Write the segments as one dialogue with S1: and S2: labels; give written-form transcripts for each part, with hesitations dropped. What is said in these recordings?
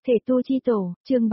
S1: Thể tu chi tổ, chương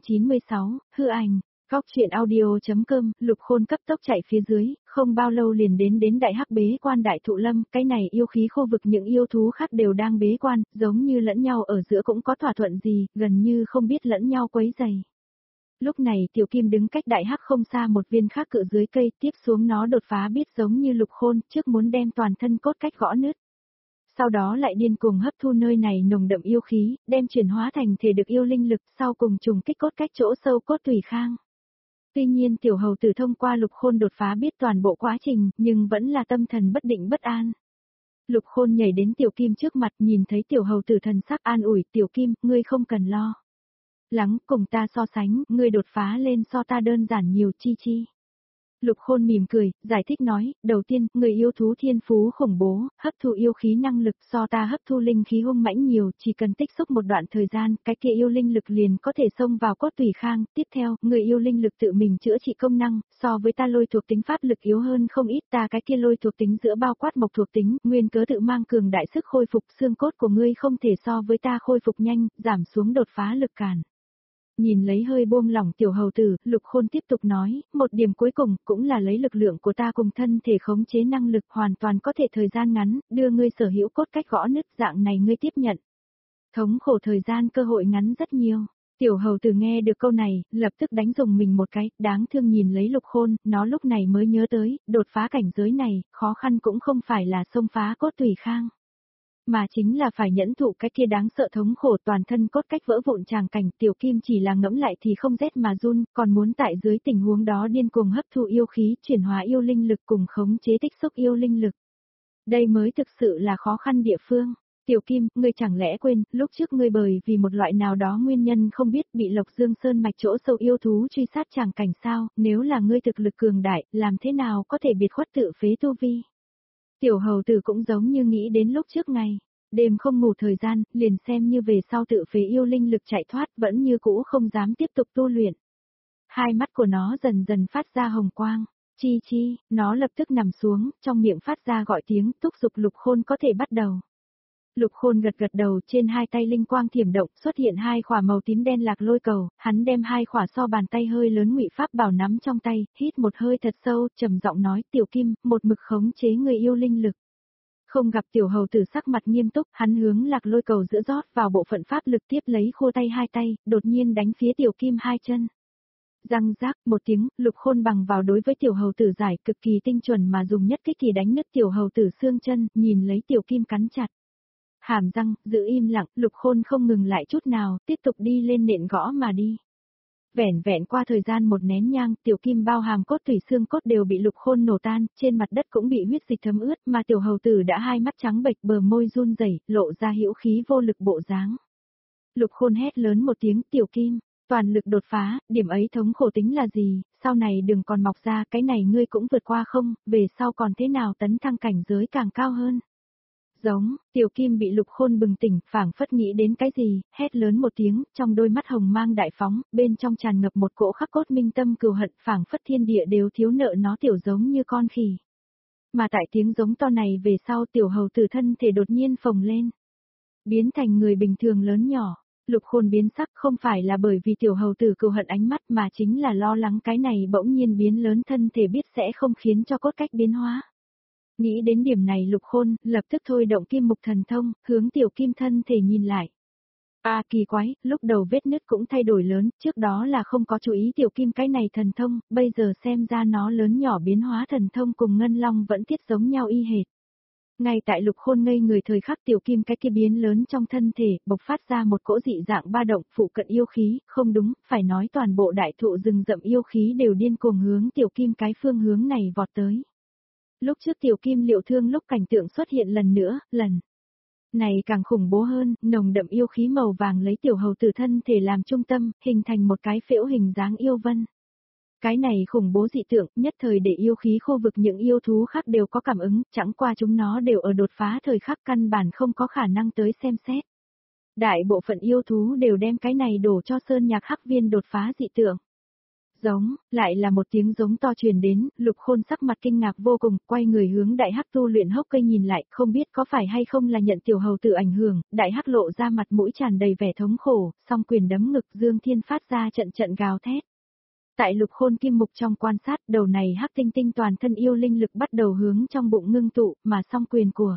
S1: 396, hư ảnh. Góc truyện audio.com, Lục Khôn cấp tốc chạy phía dưới, không bao lâu liền đến đại hắc bế quan đại thụ lâm, cái này yêu khí khu vực những yêu thú khác đều đang bế quan, giống như lẫn nhau ở giữa cũng có thỏa thuận gì, gần như không biết lẫn nhau quấy rầy. Lúc này Tiểu Kim đứng cách đại hắc không xa một viên khác cự dưới cây, tiếp xuống nó đột phá biết giống như Lục Khôn, trước muốn đem toàn thân cốt cách gõ nứt. Sau đó lại điên cuồng hấp thu nơi này nồng đậm yêu khí, đem chuyển hóa thành thể được yêu linh lực, sau cùng trùng kích cốt cách chỗ sâu cốt tùy khang. Tuy nhiên tiểu hầu tử thông qua Lục Khôn đột phá biết toàn bộ quá trình, nhưng vẫn là tâm thần bất định bất an. Lục Khôn nhảy đến Tiểu Kim trước mặt, nhìn thấy tiểu hầu tử thần sắc an ủi, Tiểu Kim, ngươi không cần lo lắng, cùng ta so sánh, ngươi đột phá lên so ta đơn giản nhiều chi chi. Lục Khôn mỉm cười, giải thích nói, đầu tiên, người yêu thú thiên phú khủng bố, hấp thu yêu khí năng lực so ta hấp thu linh khí hung mãnh nhiều, chỉ cần tích xúc một đoạn thời gian, cái kia yêu linh lực liền có thể xông vào cốt tùy khang. Tiếp theo, người yêu linh lực tự mình chữa trị công năng, so với ta lôi thuộc tính pháp lực yếu hơn không ít, ta cái kia lôi thuộc tính giữa bao quát mộc thuộc tính, nguyên cớ tự mang cường đại sức khôi phục, xương cốt của ngươi không thể so với ta khôi phục nhanh, giảm xuống đột phá lực cản. Nhìn lấy hơi buông lỏng tiểu hầu tử, Lục Khôn tiếp tục nói, một điểm cuối cùng, cũng là lấy lực lượng của ta cùng thân thể khống chế năng lực hoàn toàn có thể thời gian ngắn, đưa ngươi sở hữu cốt cách gõ nứt dạng này ngươi tiếp nhận. Thống khổ thời gian cơ hội ngắn rất nhiều. Tiểu hầu tử nghe được câu này, lập tức đánh dùng mình một cái, đáng thương nhìn lấy Lục Khôn, nó lúc này mới nhớ tới, đột phá cảnh giới này, khó khăn cũng không phải là xông phá cốt tùy khang. Mà chính là phải nhẫn thụ cái kia đáng sợ thống khổ toàn thân cốt cách vỡ vụn tràng cảnh. Tiểu Kim chỉ là ngẫm lại thì không rét mà run, còn muốn tại dưới tình huống đó điên cuồng hấp thu yêu khí, chuyển hóa yêu linh lực cùng khống chế tích xúc yêu linh lực. Đây mới thực sự là khó khăn địa phương. Tiểu Kim, ngươi chẳng lẽ quên, lúc trước ngươi bởi vì một loại nào đó nguyên nhân không biết bị Lộc Dương Sơn mạch chỗ sâu yêu thú truy sát tràng cảnh sao, nếu là ngươi thực lực cường đại, làm thế nào có thể biệt khuất tự phế tu vi. Tiểu hầu tử cũng giống như nghĩ đến lúc trước ngày, đêm không ngủ thời gian, liền xem như về sau tự phế yêu linh lực chạy thoát vẫn như cũ không dám tiếp tục tu luyện. Hai mắt của nó dần dần phát ra hồng quang, chi chi, nó lập tức nằm xuống, trong miệng phát ra gọi tiếng, thúc giục Lục Khôn có thể bắt đầu. Lục Khôn gật gật đầu, trên hai tay linh quang thiểm động, xuất hiện hai khỏa màu tím đen lạc lôi cầu, hắn đem hai khỏa so bàn tay hơi lớn ngụy pháp bảo nắm trong tay, hít một hơi thật sâu, trầm giọng nói, Tiểu Kim, một mực khống chế người yêu linh lực. Không gặp tiểu hầu tử sắc mặt nghiêm túc, hắn hướng lạc lôi cầu giữa rót vào bộ phận pháp lực tiếp lấy khô tay hai tay, đột nhiên đánh phía Tiểu Kim hai chân. Răng rác một tiếng, Lục Khôn bằng vào đối với tiểu hầu tử giải cực kỳ tinh chuẩn mà dùng nhất kích thì đánh nứt tiểu hầu tử xương chân, nhìn lấy Tiểu Kim cắn chặt. Hàm răng, giữ im lặng, Lục Khôn không ngừng lại chút nào, tiếp tục đi lên nện gõ mà đi. Vẻn vẹn qua thời gian một nén nhang, Tiểu Kim bao hàm cốt tủy xương cốt đều bị Lục Khôn nổ tan, trên mặt đất cũng bị huyết dịch thấm ướt, mà tiểu hầu tử đã hai mắt trắng bệch, bờ môi run rẩy, lộ ra hữu khí vô lực bộ dáng. Lục Khôn hét lớn một tiếng, Tiểu Kim, toàn lực đột phá, điểm ấy thống khổ tính là gì, sau này đừng còn mọc ra, cái này ngươi cũng vượt qua không, về sau còn thế nào tấn thăng cảnh giới càng cao hơn. Giống, Tiểu Kim bị Lục Khôn bừng tỉnh, phảng phất nghĩ đến cái gì, hét lớn một tiếng, trong đôi mắt hồng mang đại phóng, bên trong tràn ngập một cỗ khắc cốt minh tâm cừu hận, phảng phất thiên địa đều thiếu nợ nó tiểu giống như con khỉ. Mà tại tiếng giống to này về sau tiểu hầu tử thân thể đột nhiên phồng lên, biến thành người bình thường lớn nhỏ. Lục Khôn biến sắc không phải là bởi vì tiểu hầu tử cừu hận ánh mắt mà chính là lo lắng cái này bỗng nhiên biến lớn thân thể biết sẽ không khiến cho cốt cách biến hóa. Nghĩ đến điểm này Lục Khôn, lập tức thôi động kim mục thần thông, hướng Tiểu Kim thân thể nhìn lại. Kỳ quái, lúc đầu vết nứt cũng thay đổi lớn, trước đó là không có chú ý Tiểu Kim cái này thần thông, bây giờ xem ra nó lớn nhỏ biến hóa thần thông cùng Ngân Long vẫn tiết giống nhau y hệt. Ngay tại Lục Khôn ngây người thời khắc Tiểu Kim cái kia biến lớn trong thân thể, bộc phát ra một cỗ dị dạng ba động, phụ cận yêu khí, không đúng, phải nói toàn bộ đại thụ rừng rậm yêu khí đều điên cuồng hướng Tiểu Kim cái phương hướng này vọt tới. Lúc trước Tiểu Kim liệu thương lúc cảnh tượng xuất hiện lần nữa, lần này càng khủng bố hơn, nồng đậm yêu khí màu vàng lấy tiểu hầu tử thân thể làm trung tâm, hình thành một cái phễu hình dáng yêu vân. Cái này khủng bố dị tượng, nhất thời để yêu khí khu vực những yêu thú khác đều có cảm ứng, chẳng qua chúng nó đều ở đột phá thời khắc căn bản không có khả năng tới xem xét. Đại bộ phận yêu thú đều đem cái này đổ cho sơn nhạc hắc viên đột phá dị tượng. Giống, lại là một tiếng giống to truyền đến, Lục Khôn sắc mặt kinh ngạc vô cùng, quay người hướng đại hắc tu luyện hốc cây nhìn lại, không biết có phải hay không là nhận tiểu hầu tử ảnh hưởng, đại hắc lộ ra mặt mũi tràn đầy vẻ thống khổ, song quyền đấm ngực Dương Thiên phát ra trận trận gào thét. Tại Lục Khôn kim mục trong quan sát, đầu này hắc tinh tinh toàn thân yêu linh lực bắt đầu hướng trong bụng ngưng tụ, mà song quyền của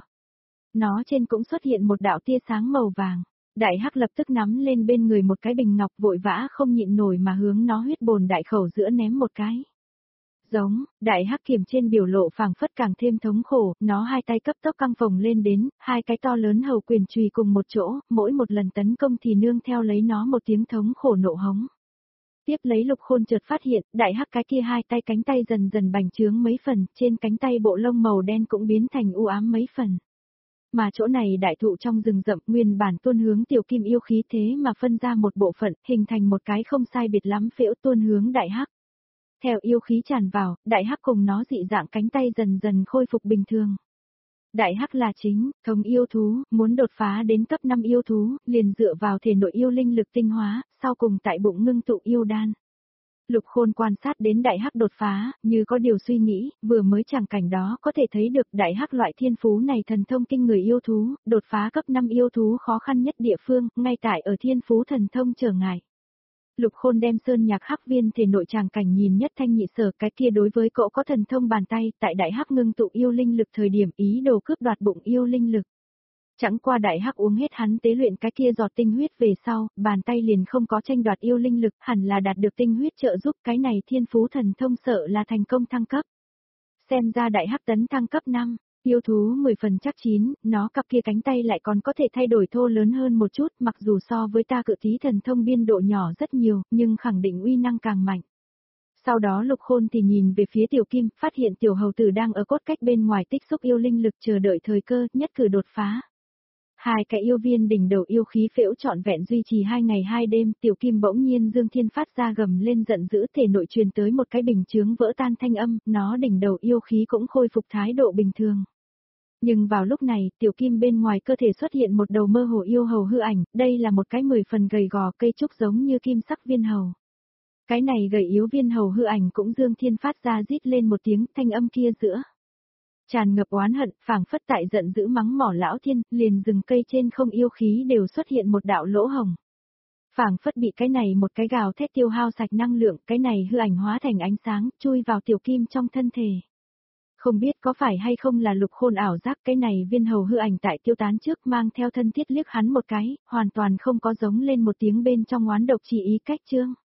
S1: nó trên cũng xuất hiện một đạo tia sáng màu vàng. Đại hắc lập tức nắm lên bên người một cái bình ngọc vội vã không nhịn nổi mà hướng nó huyết bồn đại khẩu giữa ném một cái. Giống, đại hắc kiểm trên biểu lộ phảng phất càng thêm thống khổ, nó hai tay cấp tốc căng phồng lên đến, hai cái to lớn hầu quyền chùy cùng một chỗ, mỗi một lần tấn công thì nương theo lấy nó một tiếng thống khổ nộ hống. Tiếp lấy Lục Khôn chợt phát hiện, đại hắc cái kia hai tay cánh tay dần dần bành trướng mấy phần, trên cánh tay bộ lông màu đen cũng biến thành u ám mấy phần. Mà chỗ này đại thụ trong rừng rậm nguyên bản tuôn hướng tiểu kim yêu khí thế mà phân ra một bộ phận, hình thành một cái không sai biệt lắm phễu tuôn hướng đại hắc. Theo yêu khí tràn vào, đại hắc cùng nó dị dạng cánh tay dần dần khôi phục bình thường. Đại hắc là chính, thống yêu thú, muốn đột phá đến cấp 5 yêu thú, liền dựa vào thể nội yêu linh lực tinh hóa, sau cùng tại bụng ngưng tụ yêu đan. Lục Khôn quan sát đến đại hắc đột phá, như có điều suy nghĩ, vừa mới chẳng cảnh đó có thể thấy được đại hắc loại thiên phú này thần thông kinh người yêu thú, đột phá cấp 5 yêu thú khó khăn nhất địa phương, ngay tại ở thiên phú thần thông trở ngại. Lục Khôn đem sơn nhạc hắc viên thể nội tràng cảnh nhìn nhất thanh nhị sở, cái kia đối với cậu có thần thông bàn tay, tại đại hắc ngưng tụ yêu linh lực thời điểm ý đồ cướp đoạt bụng yêu linh lực. Chẳng qua đại hắc uống hết hắn tế luyện cái kia giọt tinh huyết về sau, bàn tay liền không có tranh đoạt yêu linh lực, hẳn là đạt được tinh huyết trợ giúp, cái này thiên phú thần thông sợ là thành công thăng cấp. Xem ra đại hắc tấn thăng cấp 5, yêu thú 10 phần chắc chín, nó cặp kia cánh tay lại còn có thể thay đổi thô lớn hơn một chút, mặc dù so với ta cự tí thần thông biên độ nhỏ rất nhiều, nhưng khẳng định uy năng càng mạnh. Sau đó Lục Khôn thì nhìn về phía tiểu kim, phát hiện tiểu hầu tử đang ở cốt cách bên ngoài tích xúc yêu linh lực chờ đợi thời cơ, nhất cử đột phá. Hai cái yêu viên đỉnh đầu yêu khí phễu trọn vẹn duy trì 2 ngày 2 đêm, tiểu kim bỗng nhiên Dương Thiên phát ra gầm lên giận dữ, thể nội truyền tới một cái bình chướng vỡ tan thanh âm, nó đỉnh đầu yêu khí cũng khôi phục thái độ bình thường. Nhưng vào lúc này, tiểu kim bên ngoài cơ thể xuất hiện một đầu mơ hồ yêu hầu hư ảnh, đây là một cái 10 phần gầy gò cây trúc giống như kim sắc viên hầu. Cái này gầy yếu viên hầu hư ảnh cũng Dương Thiên phát ra rít lên một tiếng, thanh âm kia giữa tràn ngập oán hận, phảng phất tại giận dữ mắng mỏ lão thiên, liền rừng cây trên không yêu khí đều xuất hiện một đạo lỗ hồng. Phảng phất bị cái này một cái gào thét tiêu hao sạch năng lượng, cái này hư ảnh hóa thành ánh sáng, chui vào tiểu kim trong thân thể. Không biết có phải hay không là Lục Khôn ảo giác, cái này viên hầu hư ảnh tại tiêu tán trước mang theo thân thiết liếc hắn một cái, hoàn toàn không có giống lên một tiếng bên trong oán độc chỉ ý cách chương.